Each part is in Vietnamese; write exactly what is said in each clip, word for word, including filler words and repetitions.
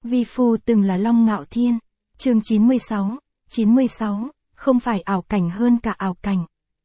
Vi phu từng là Long Ngạo Thiên. Chương chín mươi sáu, chín mươi sáu, không phải ảo cảnh hơn cả ảo cảnh.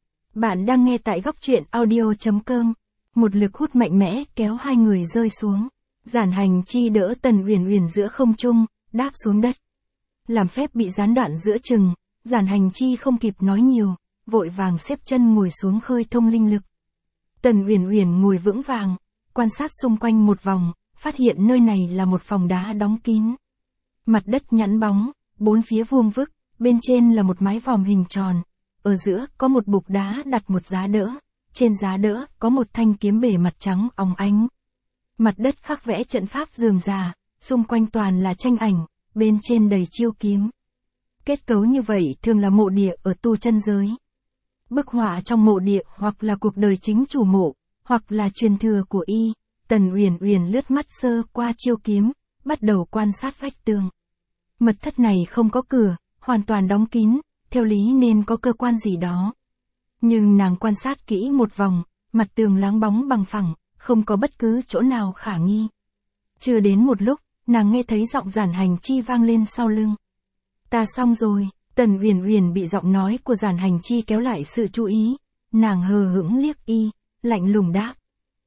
Bạn đang nghe tại góc truyện audio chấm com. Một lực hút mạnh mẽ kéo hai người rơi xuống. Giản Hành Chi đỡ Tần Uyển Uyển giữa không trung, đáp xuống đất. Làm phép bị gián đoạn giữa chừng, Giản Hành Chi không kịp nói nhiều, vội vàng xếp chân ngồi xuống khơi thông linh lực. Tần Uyển Uyển ngồi vững vàng, quan sát xung quanh một vòng, phát hiện nơi này là một phòng đá đóng kín. Mặt đất nhẵn bóng, bốn phía vuông vức, bên trên là một mái vòm hình tròn, ở giữa có một bục đá đặt một giá đỡ, trên giá đỡ có một thanh kiếm bể mặt trắng óng ánh. Mặt đất khắc vẽ trận pháp rườm rà, xung quanh toàn là tranh ảnh, bên trên đầy chiêu kiếm. Kết cấu như vậy thường là mộ địa ở tu chân giới. Bức họa trong mộ địa hoặc là cuộc đời chính chủ mộ, hoặc là truyền thừa của y. Tần Uyển Uyển lướt mắt sơ qua chiêu kiếm, bắt đầu quan sát vách tường. Mật thất này không có cửa, hoàn toàn đóng kín, theo lý nên có cơ quan gì đó. Nhưng nàng quan sát kỹ một vòng, mặt tường láng bóng bằng phẳng, không có bất cứ chỗ nào khả nghi. Chưa đến một lúc, nàng nghe thấy giọng Giản Hành Chi vang lên sau lưng. Ta xong rồi. Tần Uyển Uyển bị giọng nói của Giản Hành Chi kéo lại sự chú ý, nàng hờ hững liếc y, lạnh lùng đáp.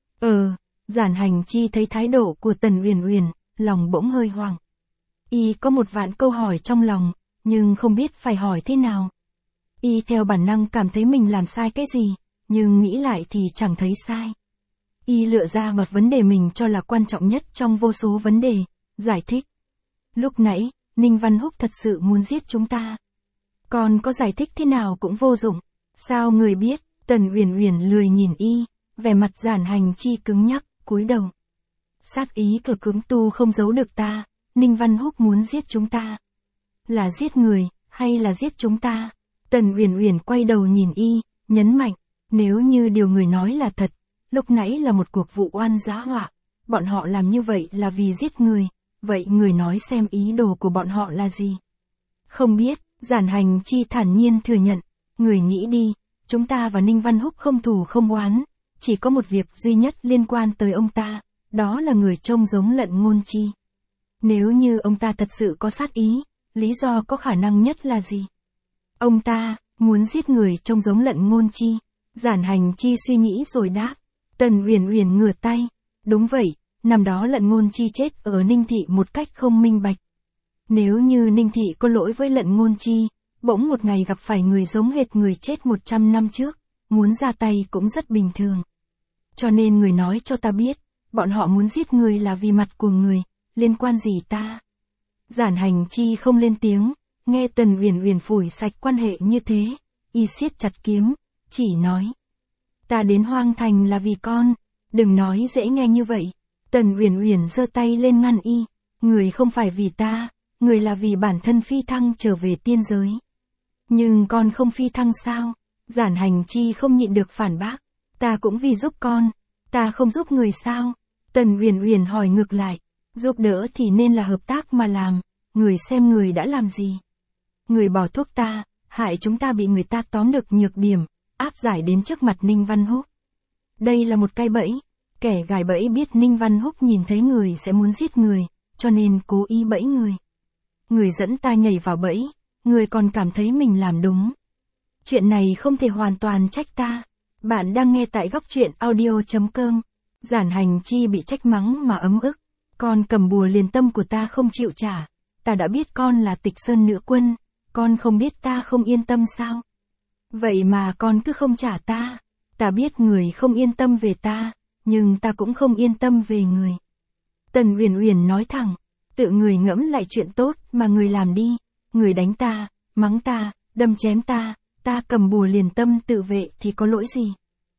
Ờ, Giản Hành Chi thấy thái độ của Tần Uyển Uyển, lòng bỗng hơi hoảng. Y có một vạn câu hỏi trong lòng, nhưng không biết phải hỏi thế nào. Y theo bản năng cảm thấy mình làm sai cái gì, nhưng nghĩ lại thì chẳng thấy sai. Y lựa ra một vấn đề mình cho là quan trọng nhất trong vô số vấn đề, giải thích. Lúc nãy, Ninh Văn Húc thật sự muốn giết chúng ta. Còn có giải thích thế nào cũng vô dụng. Sao người biết? Tần Uyển Uyển lười nhìn y, vẻ mặt Giản Hành Chi cứng nhắc, cúi đầu. Sát ý của cứng tu không giấu được ta, Ninh Văn Húc muốn giết chúng ta. Là giết người, hay là giết chúng ta? Tần Uyển Uyển quay đầu nhìn y, nhấn mạnh, nếu như điều người nói là thật, lúc nãy là một cuộc vụ oan giá họa, bọn họ làm như vậy là vì giết người, vậy người nói xem ý đồ của bọn họ là gì? Không biết. Giản Hành Chi thản nhiên thừa nhận, người nghĩ đi, chúng ta và Ninh Văn Húc không thù không oán, chỉ có một việc duy nhất liên quan tới ông ta, đó là người trông giống Lận Ngôn Chi. Nếu như ông ta thật sự có sát ý, lý do có khả năng nhất là gì? Ông ta, muốn giết người trông giống Lận Ngôn Chi. Giản Hành Chi suy nghĩ rồi đáp. Tần Uyển Uyển ngửa tay. Đúng vậy, năm đó Lận Ngôn Chi chết ở Ninh Thị một cách không minh bạch. Nếu như Ninh Thị có lỗi với Lận Ngôn Chi, bỗng một ngày gặp phải người giống hệt người chết một trăm năm trước, muốn ra tay cũng rất bình thường. Cho nên người nói cho ta biết, bọn họ muốn giết người là vì mặt của người, liên quan gì ta? Giản Hành Chi không lên tiếng, nghe Tần Uyển Uyển phủi sạch quan hệ như thế, y siết chặt kiếm, chỉ nói. Ta đến Hoang Thành là vì con, đừng nói dễ nghe như vậy. Tần Uyển Uyển giơ tay lên ngăn y, người không phải vì ta. Người là vì bản thân phi thăng trở về tiên giới. Nhưng con không phi thăng sao? Giản Hành Chi không nhịn được phản bác. Ta cũng vì giúp con. Ta không giúp người sao? Tần Uyển Uyển hỏi ngược lại. Giúp đỡ thì nên là hợp tác mà làm. Người xem người đã làm gì? Người bỏ thuốc ta, hại chúng ta bị người ta tóm được nhược điểm, áp giải đến trước mặt Ninh Văn Húc. Đây là một cái bẫy. Kẻ gài bẫy biết Ninh Văn Húc nhìn thấy người sẽ muốn giết người, cho nên cố ý bẫy người. Người dẫn ta nhảy vào bẫy, người còn cảm thấy mình làm đúng. Chuyện này không thể hoàn toàn trách ta. Bạn đang nghe tại góc truyện audio chấm com. Giản Hành Chi bị trách mắng mà ấm ức. Con cầm bùa liền tâm của ta không chịu trả. Ta đã biết con là Tịch Sơn nữ quân. Con không biết ta không yên tâm sao? Vậy mà con cứ không trả ta. Ta biết người không yên tâm về ta, nhưng ta cũng không yên tâm về người. Tần Uyển Uyển nói thẳng. Tự người ngẫm lại chuyện tốt mà người làm đi. Người đánh ta, mắng ta, đâm chém ta, ta cầm bùa liền tâm tự vệ thì có lỗi gì?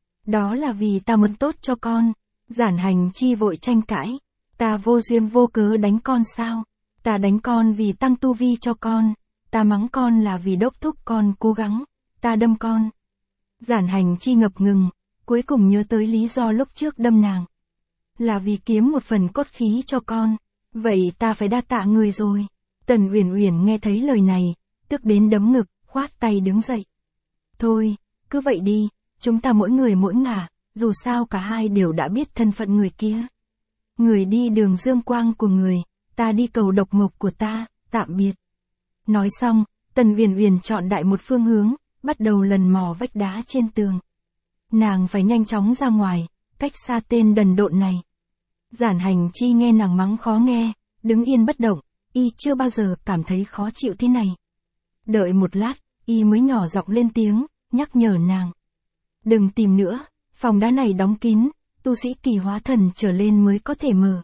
Đó là vì ta muốn tốt cho con. Giản Hành Chi vội tranh cãi. Ta vô duyên vô cớ đánh con sao? Ta đánh con vì tăng tu vi cho con. Ta mắng con là vì đốc thúc con cố gắng. Ta đâm con. Giản Hành Chi ngập ngừng, cuối cùng nhớ tới lý do lúc trước đâm nàng. Là vì kiếm một phần cốt khí cho con. Vậy ta phải đa tạ người rồi. Tần Uyển Uyển nghe thấy lời này, tức đến đấm ngực, khoát tay đứng dậy. Thôi, cứ vậy đi, chúng ta mỗi người mỗi ngả, dù sao cả hai đều đã biết thân phận người kia. Người đi đường dương quang của người, ta đi cầu độc mộc của ta, tạm biệt. Nói xong, Tần Uyển Uyển chọn đại một phương hướng, bắt đầu lần mò vách đá trên tường. Nàng phải nhanh chóng ra ngoài, cách xa tên đần độn này. Giản Hành Chi nghe nàng mắng khó nghe, đứng yên bất động, y chưa bao giờ cảm thấy khó chịu thế này. Đợi một lát, y mới nhỏ giọng lên tiếng, nhắc nhở nàng. Đừng tìm nữa, phòng đá này đóng kín, tu sĩ kỳ hóa thần trở lên mới có thể mở.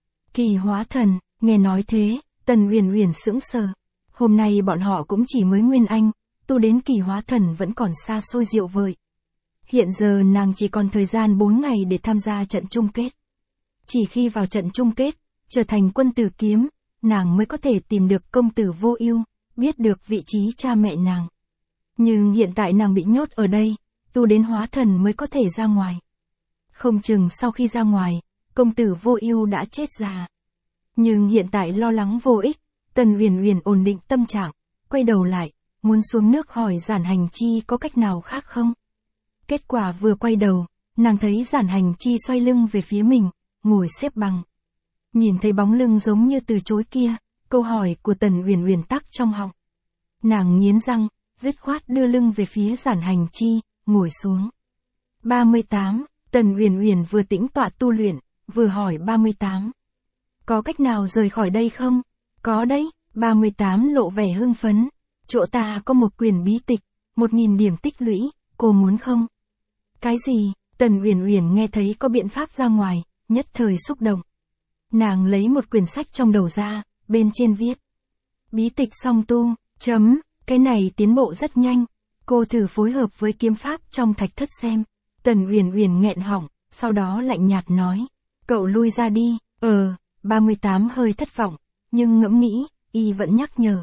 Kỳ hóa thần, nghe nói thế, Tần Uyển Uyển sững sờ. Hôm nay bọn họ cũng chỉ mới nguyên anh, tu đến kỳ hóa thần vẫn còn xa xôi diệu vời. Hiện giờ nàng chỉ còn thời gian bốn ngày để tham gia trận chung kết. Chỉ khi vào trận chung kết, trở thành quân tử kiếm, nàng mới có thể tìm được công tử Vô Ưu, biết được vị trí cha mẹ nàng. Nhưng hiện tại nàng bị nhốt ở đây, tu đến hóa thần mới có thể ra ngoài. Không chừng sau khi ra ngoài, công tử Vô Ưu đã chết già. Nhưng hiện tại lo lắng vô ích, Tần Uyển Uyển ổn định tâm trạng, quay đầu lại, muốn xuống nước hỏi Giản Hành Chi có cách nào khác không. Kết quả vừa quay đầu, nàng thấy Giản Hành Chi xoay lưng về phía mình, ngồi xếp bằng. Nhìn thấy bóng lưng giống như từ chối kia, câu hỏi của Tần Uyển Uyển tắc trong họng. Nàng nghiến răng, dứt khoát đưa lưng về phía Giản Hành Chi, ngồi xuống. ba mươi tám, Tần Uyển Uyển vừa tĩnh tọa tu luyện, vừa hỏi ba mươi tám. Có cách nào rời khỏi đây không? Có đấy, ba mươi tám lộ vẻ hưng phấn. Chỗ ta có một quyển bí tịch, một nghìn điểm tích lũy, cô muốn không? Cái gì? Tần Uyển Uyển nghe thấy có biện pháp ra ngoài, nhất thời xúc động. Nàng lấy một quyển sách trong đầu ra, bên trên viết. Bí tịch song tu, chấm, cái này tiến bộ rất nhanh. Cô thử phối hợp với kiếm pháp trong thạch thất xem. Tần Uyển Uyển nghẹn họng, sau đó lạnh nhạt nói. Cậu lui ra đi, ờ, ba mươi tám hơi thất vọng, nhưng ngẫm nghĩ, y vẫn nhắc nhở.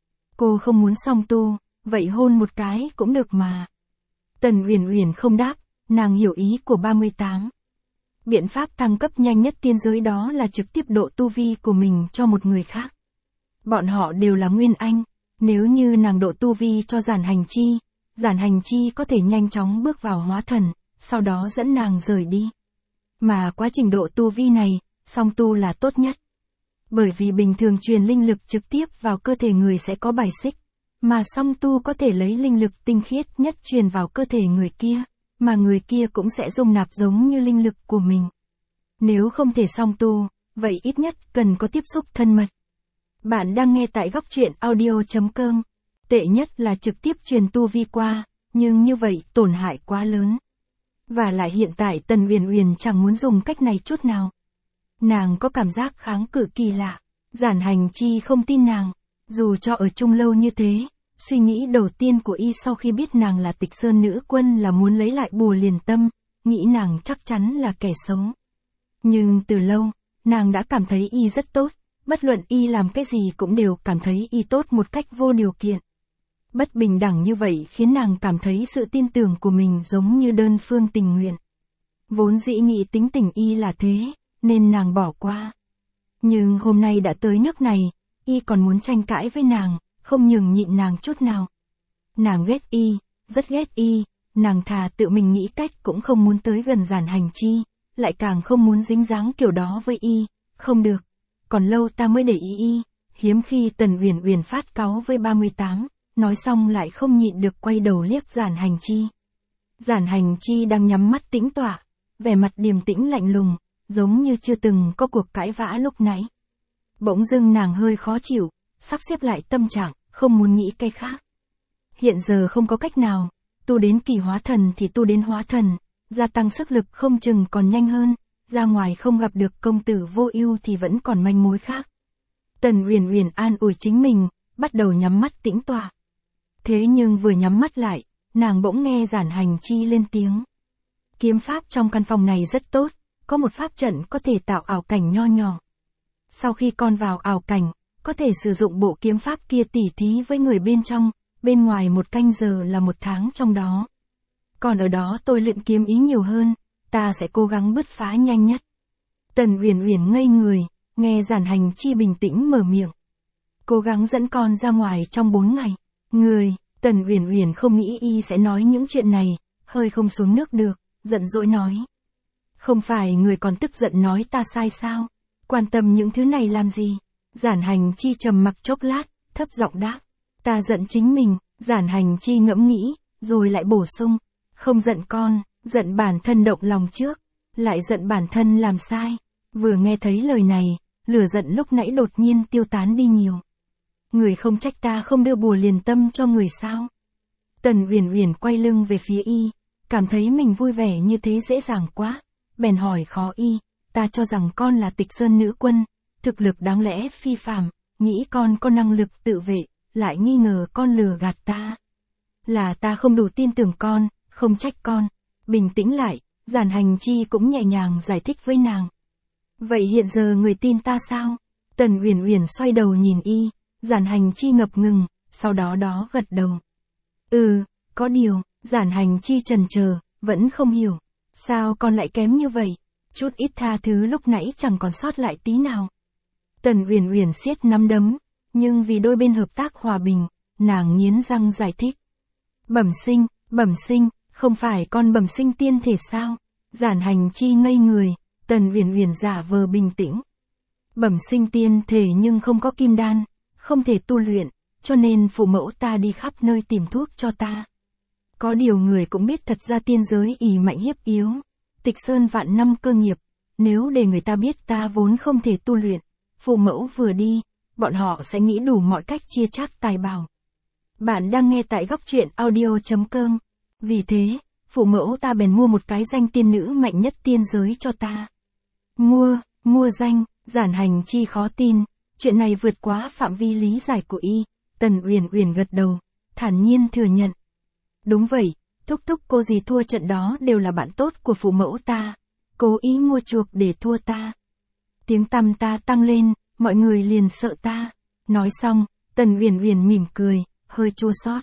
Cô không muốn song tu, vậy hôn một cái cũng được mà. Tần Uyển Uyển không đáp, nàng hiểu ý của ba mươi tám. Biện pháp thăng cấp nhanh nhất tiên giới đó là trực tiếp độ tu vi của mình cho một người khác. Bọn họ đều là nguyên anh, nếu như nàng độ tu vi cho Giản Hành Chi, Giản Hành Chi có thể nhanh chóng bước vào hóa thần, sau đó dẫn nàng rời đi. Mà quá trình độ tu vi này, song tu là tốt nhất. Bởi vì bình thường truyền linh lực trực tiếp vào cơ thể người sẽ có bài xích, mà song tu có thể lấy linh lực tinh khiết nhất truyền vào cơ thể người kia, mà người kia cũng sẽ dung nạp giống như linh lực của mình. Nếu không thể song tu, vậy ít nhất cần có tiếp xúc thân mật. Bạn đang nghe tại góc truyện audio chấm com. Tệ nhất là trực tiếp truyền tu vi qua, nhưng như vậy tổn hại quá lớn. Và lại hiện tại Tần Uyển Uyển chẳng muốn dùng cách này chút nào. Nàng có cảm giác kháng cự kỳ lạ. Giản Hành Chi không tin nàng, dù cho ở chung lâu như thế. Suy nghĩ đầu tiên của y sau khi biết nàng là Tịch Sơn nữ quân là muốn lấy lại Bùa Liền Tâm, nghĩ nàng chắc chắn là kẻ xấu. Nhưng từ lâu, nàng đã cảm thấy y rất tốt, bất luận y làm cái gì cũng đều cảm thấy y tốt một cách vô điều kiện. Bất bình đẳng như vậy khiến nàng cảm thấy sự tin tưởng của mình giống như đơn phương tình nguyện. Vốn dĩ nghĩ tính tình y là thế, nên nàng bỏ qua. Nhưng hôm nay đã tới nước này, y còn muốn tranh cãi với nàng, không nhường nhịn nàng chút nào. Nàng ghét y, rất ghét y, nàng thà tự mình nghĩ cách cũng không muốn tới gần Giản Hành Chi, lại càng không muốn dính dáng kiểu đó với y, không được. Còn lâu ta mới để ý y, hiếm khi Tần Uyển Uyển phát cáu với ba mươi tám, nói xong lại không nhịn được quay đầu liếc Giản Hành Chi. Giản Hành Chi đang nhắm mắt tĩnh tọa, vẻ mặt điềm tĩnh lạnh lùng, giống như chưa từng có cuộc cãi vã lúc nãy. Bỗng dưng nàng hơi khó chịu, sắp xếp lại tâm trạng, không muốn nghĩ cái khác. Hiện giờ không có cách nào, tu đến kỳ hóa thần thì tu đến hóa thần, gia tăng sức lực không chừng còn nhanh hơn, ra ngoài không gặp được công tử Vô Ưu thì vẫn còn manh mối khác. Tần Uyển Uyển an ủi chính mình, bắt đầu nhắm mắt tĩnh tọa. Thế nhưng vừa nhắm mắt lại, nàng bỗng nghe Giản Hành Chi lên tiếng. Kiếm pháp trong căn phòng này rất tốt, có một pháp trận có thể tạo ảo cảnh nho nhỏ. Sau khi con vào ảo cảnh, có thể sử dụng bộ kiếm pháp kia tỉ thí với người bên trong, bên ngoài một canh giờ là một tháng trong đó. Còn ở đó tôi luyện kiếm ý nhiều hơn, ta sẽ cố gắng bứt phá nhanh nhất. Tần Uyển Uyển ngây người, nghe Giản Hành Chi bình tĩnh mở miệng. Cố gắng dẫn con ra ngoài trong bốn ngày. Người, Tần Uyển Uyển không nghĩ y sẽ nói những chuyện này, hơi không xuống nước được, giận dỗi nói. Không phải người còn tức giận nói ta sai sao? Quan tâm những thứ này làm gì? Giản Hành Chi trầm mặc chốc lát, thấp giọng đáp. Ta giận chính mình. Giản Hành Chi ngẫm nghĩ, rồi lại bổ sung. Không giận con, giận bản thân động lòng trước, lại giận bản thân làm sai. Vừa nghe thấy lời này, lửa giận lúc nãy đột nhiên tiêu tán đi nhiều. Người không trách ta không đưa bùa liền tâm cho người sao? Tần Uyển Uyển quay lưng về phía y, cảm thấy mình vui vẻ như thế dễ dàng quá, bèn hỏi khó y, ta cho rằng con là Tịch Sơn nữ quân, thực lực đáng lẽ phi phàm, nghĩ con có năng lực tự vệ, lại nghi ngờ con lừa gạt ta. Là ta không đủ tin tưởng con, không trách con. Bình tĩnh lại, Giản Hành Chi cũng nhẹ nhàng giải thích với nàng. Vậy hiện giờ người tin ta sao? Tần Uyển Uyển xoay đầu nhìn y, Giản Hành Chi ngập ngừng, sau đó đó gật đầu. Ừ, có điều, Giản Hành Chi chần chờ, vẫn không hiểu. Sao con lại kém như vậy? Chút ít tha thứ lúc nãy chẳng còn sót lại tí nào. Tần Uyển Uyển siết nắm đấm, nhưng vì đôi bên hợp tác hòa bình, nàng nghiến răng giải thích. Bẩm sinh, bẩm sinh, không phải con bẩm sinh tiên thể sao? Giản Hành Chi ngây người, Tần Uyển Uyển giả vờ bình tĩnh. Bẩm sinh tiên thể nhưng không có kim đan, không thể tu luyện, cho nên phụ mẫu ta đi khắp nơi tìm thuốc cho ta. Có điều người cũng biết thật ra tiên giới ỷ mạnh hiếp yếu, Tịch Sơn vạn năm cơ nghiệp, nếu để người ta biết ta vốn không thể tu luyện, phụ mẫu vừa đi, bọn họ sẽ nghĩ đủ mọi cách chia chác tài bảo. Bạn đang nghe tại góc truyện audio chấm com. Vì thế, phụ mẫu ta bèn mua một cái danh tiên nữ mạnh nhất tiên giới cho ta. Mua, mua danh, Giản Hành Chi khó tin, chuyện này vượt quá phạm vi lý giải của y. Tần Uyển Uyển gật đầu, thản nhiên thừa nhận. Đúng vậy, thúc thúc cô dì thua trận đó đều là bạn tốt của phụ mẫu ta, cố ý mua chuộc để thua ta. Tiếng tăm ta tăng lên, mọi người liền sợ ta. Nói xong, Tần Uyển Uyển mỉm cười, hơi chua xót.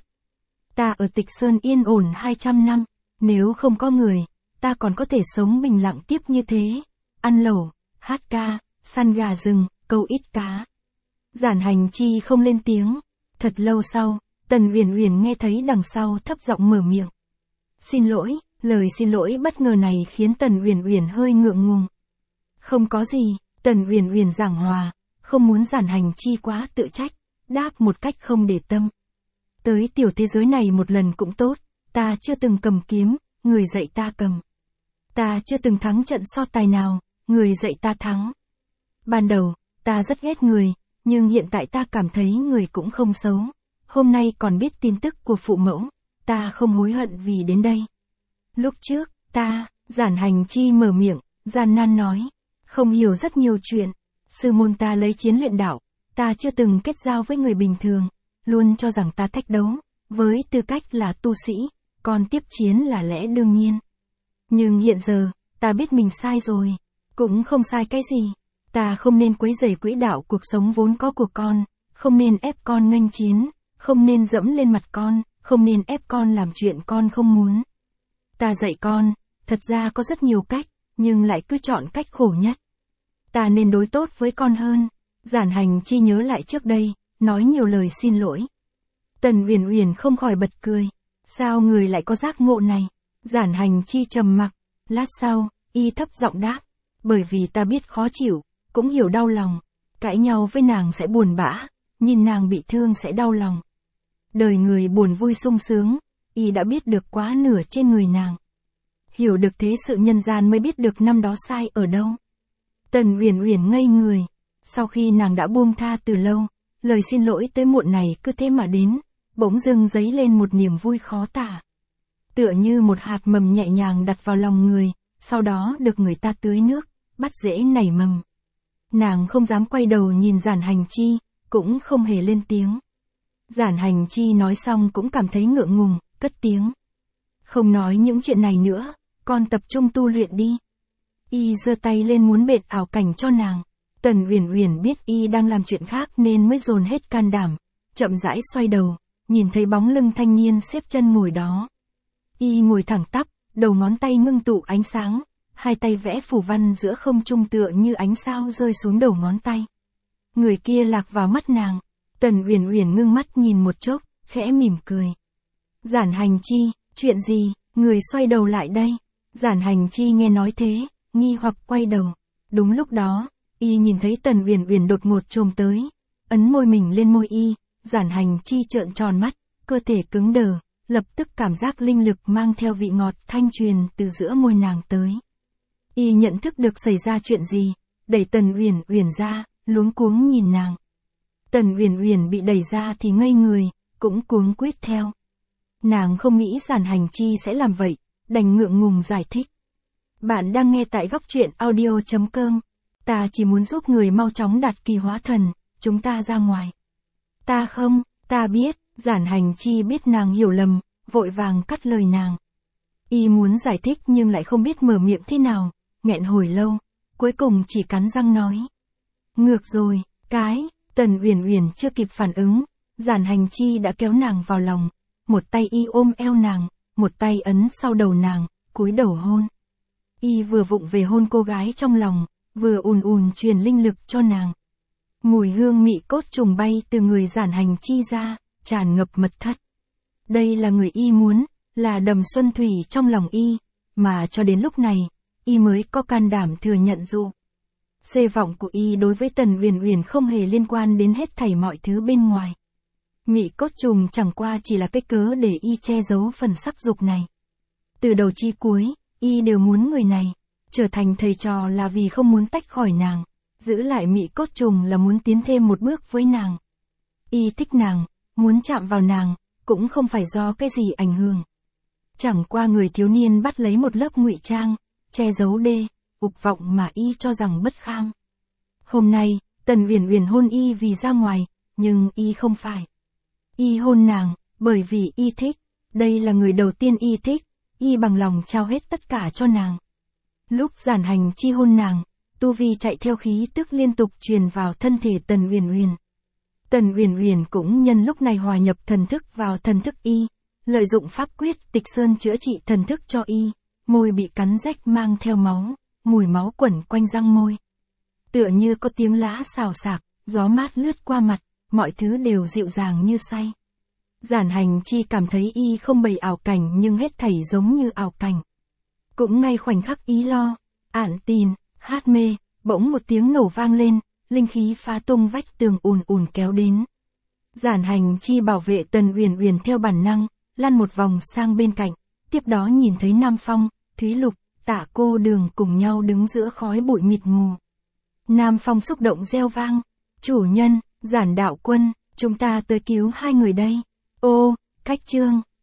Ta ở Tịch Sơn yên ổn hai trăm năm, nếu không có người, ta còn có thể sống bình lặng tiếp như thế, ăn lẩu, hát ca, săn gà rừng, câu ít cá. Giản Hành Chi không lên tiếng. Thật lâu sau, Tần Uyển Uyển nghe thấy đằng sau thấp giọng mở miệng. Xin lỗi, lời xin lỗi bất ngờ này khiến Tần Uyển Uyển hơi ngượng ngùng. Không có gì, Tần Uyển Uyển giảng hòa, không muốn Giản Hành Chi quá tự trách, đáp một cách không để tâm. Tới tiểu thế giới này một lần cũng tốt, ta chưa từng cầm kiếm, người dạy ta cầm. Ta chưa từng thắng trận so tài nào, người dạy ta thắng. Ban đầu, ta rất ghét người, nhưng hiện tại ta cảm thấy người cũng không xấu. Hôm nay còn biết tin tức của phụ mẫu, ta không hối hận vì đến đây. Lúc trước, ta, Giản Hành Chi mở miệng, gian nan nói, không hiểu rất nhiều chuyện. Sư môn ta lấy chiến luyện đạo, ta chưa từng kết giao với người bình thường, luôn cho rằng ta thách đấu, với tư cách là tu sĩ, còn tiếp chiến là lẽ đương nhiên. Nhưng hiện giờ, ta biết mình sai rồi, cũng không sai cái gì. Ta không nên quấy rầy quỹ đạo cuộc sống vốn có của con, không nên ép con nghênh chiến, không nên dẫm lên mặt con, không nên ép con làm chuyện con không muốn. Ta dạy con, thật ra có rất nhiều cách, nhưng lại cứ chọn cách khổ nhất. Ta nên đối tốt với con hơn. Giản Hành Chi nhớ lại trước đây, nói nhiều lời xin lỗi. Tần Uyển Uyển không khỏi bật cười. Sao người lại có giác ngộ này? Giản Hành Chi trầm mặc, lát sau, y thấp giọng đáp. Bởi vì ta biết khó chịu, cũng hiểu đau lòng. Cãi nhau với nàng sẽ buồn bã, nhìn nàng bị thương sẽ đau lòng. Đời người buồn vui sung sướng, y đã biết được quá nửa trên người nàng. Hiểu được thế sự nhân gian mới biết được năm đó sai ở đâu. Tần Uyển Uyển ngây người. Sau khi nàng đã buông tha từ lâu, lời xin lỗi tới muộn này cứ thế mà đến, bỗng dưng dấy lên một niềm vui khó tả. Tựa như một hạt mầm nhẹ nhàng đặt vào lòng người, sau đó được người ta tưới nước, bắt rễ nảy mầm. Nàng không dám quay đầu nhìn Giản Hành Chi, cũng không hề lên tiếng. Giản Hành Chi nói xong cũng cảm thấy ngượng ngùng, cất tiếng. Không nói những chuyện này nữa, con tập trung tu luyện đi. Y giơ tay lên muốn bện ảo cảnh cho nàng. Tần Uyển Uyển biết y đang làm chuyện khác nên mới dồn hết can đảm, chậm rãi xoay đầu, nhìn thấy bóng lưng thanh niên xếp chân ngồi đó. Y ngồi thẳng tắp, đầu ngón tay ngưng tụ ánh sáng, hai tay vẽ phù văn giữa không trung tựa như ánh sao rơi xuống đầu ngón tay. Người kia lạc vào mắt nàng. Tần Uyển Uyển ngưng mắt nhìn một chốc, khẽ mỉm cười. Giản Hành Chi, chuyện gì? Người xoay đầu lại đây. Giản Hành Chi nghe nói thế, nghi hoặc quay đầu. Đúng lúc đó, Y nhìn thấy Tần Uyển Uyển đột ngột chồm tới, ấn môi mình lên môi Y, Giản Hành Chi trợn tròn mắt, cơ thể cứng đờ, lập tức cảm giác linh lực mang theo vị ngọt thanh truyền từ giữa môi nàng tới. Y nhận thức được xảy ra chuyện gì, đẩy Tần Uyển Uyển ra, luống cuống nhìn nàng. Tần Uyển Uyển bị đẩy ra thì ngây người, cũng cuống quýt theo. Nàng không nghĩ Giản Hành Chi sẽ làm vậy, đành ngượng ngùng giải thích. Bạn đang nghe tại góc truyện audio chấm com. Ta chỉ muốn giúp người mau chóng đạt kỳ hóa thần, chúng ta ra ngoài. Ta không, ta biết, Giản Hành Chi biết nàng hiểu lầm, vội vàng cắt lời nàng. Y muốn giải thích nhưng lại không biết mở miệng thế nào, nghẹn hồi lâu, cuối cùng chỉ cắn răng nói. Ngược rồi, cái, Tần Uyển Uyển chưa kịp phản ứng, Giản Hành Chi đã kéo nàng vào lòng, một tay Y ôm eo nàng, một tay ấn sau đầu nàng, cúi đầu hôn. Y vừa vụng về hôn cô gái trong lòng, vừa ùn ùn truyền linh lực cho nàng. Mùi hương mị cốt trùng bay từ người Giản Hành Chi ra, tràn ngập mật thất. Đây là người Y muốn, là đầm xuân thủy trong lòng Y, mà cho đến lúc này, Y mới có can đảm thừa nhận dụ. Xê vọng của Y đối với Tần Uyển Uyển không hề liên quan đến hết thảy mọi thứ bên ngoài. Mị cốt trùng chẳng qua chỉ là cái cớ để Y che giấu phần sắc dục này. Từ đầu chi cuối, Y đều muốn người này trở thành thầy trò là vì không muốn tách khỏi nàng, giữ lại mị cốt trùng là muốn tiến thêm một bước với nàng. Y thích nàng, muốn chạm vào nàng, cũng không phải do cái gì ảnh hưởng. Chẳng qua người thiếu niên bắt lấy một lớp ngụy trang, che giấu đê, ục vọng mà Y cho rằng bất kham. Hôm nay, Tần Uyển Uyển hôn Y vì ra ngoài, nhưng Y không phải. Y hôn nàng, bởi vì Y thích, đây là người đầu tiên Y thích, Y bằng lòng trao hết tất cả cho nàng. Lúc Giản Hành Chi hôn nàng, tu vi chạy theo khí tức liên tục truyền vào thân thể Tần Uyển Uyển. Tần Uyển Uyển cũng nhân lúc này hòa nhập thần thức vào thần thức Y, lợi dụng pháp quyết Tịch Sơn chữa trị thần thức cho Y, môi bị cắn rách mang theo máu, mùi máu quẩn quanh răng môi. Tựa như có tiếng lá xào xạc, gió mát lướt qua mặt, mọi thứ đều dịu dàng như say. Giản Hành Chi cảm thấy Y không bày ảo cảnh nhưng hết thảy giống như ảo cảnh. Cũng ngay khoảnh khắc Y lo, ản tin, hát mê, bỗng một tiếng nổ vang lên, linh khí phá tung vách tường ùn ùn kéo đến. Giản Hành Chi bảo vệ Tần Uyển Uyển theo bản năng, lăn một vòng sang bên cạnh, tiếp đó nhìn thấy Nam Phong, Thúy Lục, Tạ Cô Đường cùng nhau đứng giữa khói bụi mịt mù. Nam Phong xúc động reo vang, chủ nhân, Giản đạo quân, chúng ta tới cứu hai người đây. Ô, cách chương.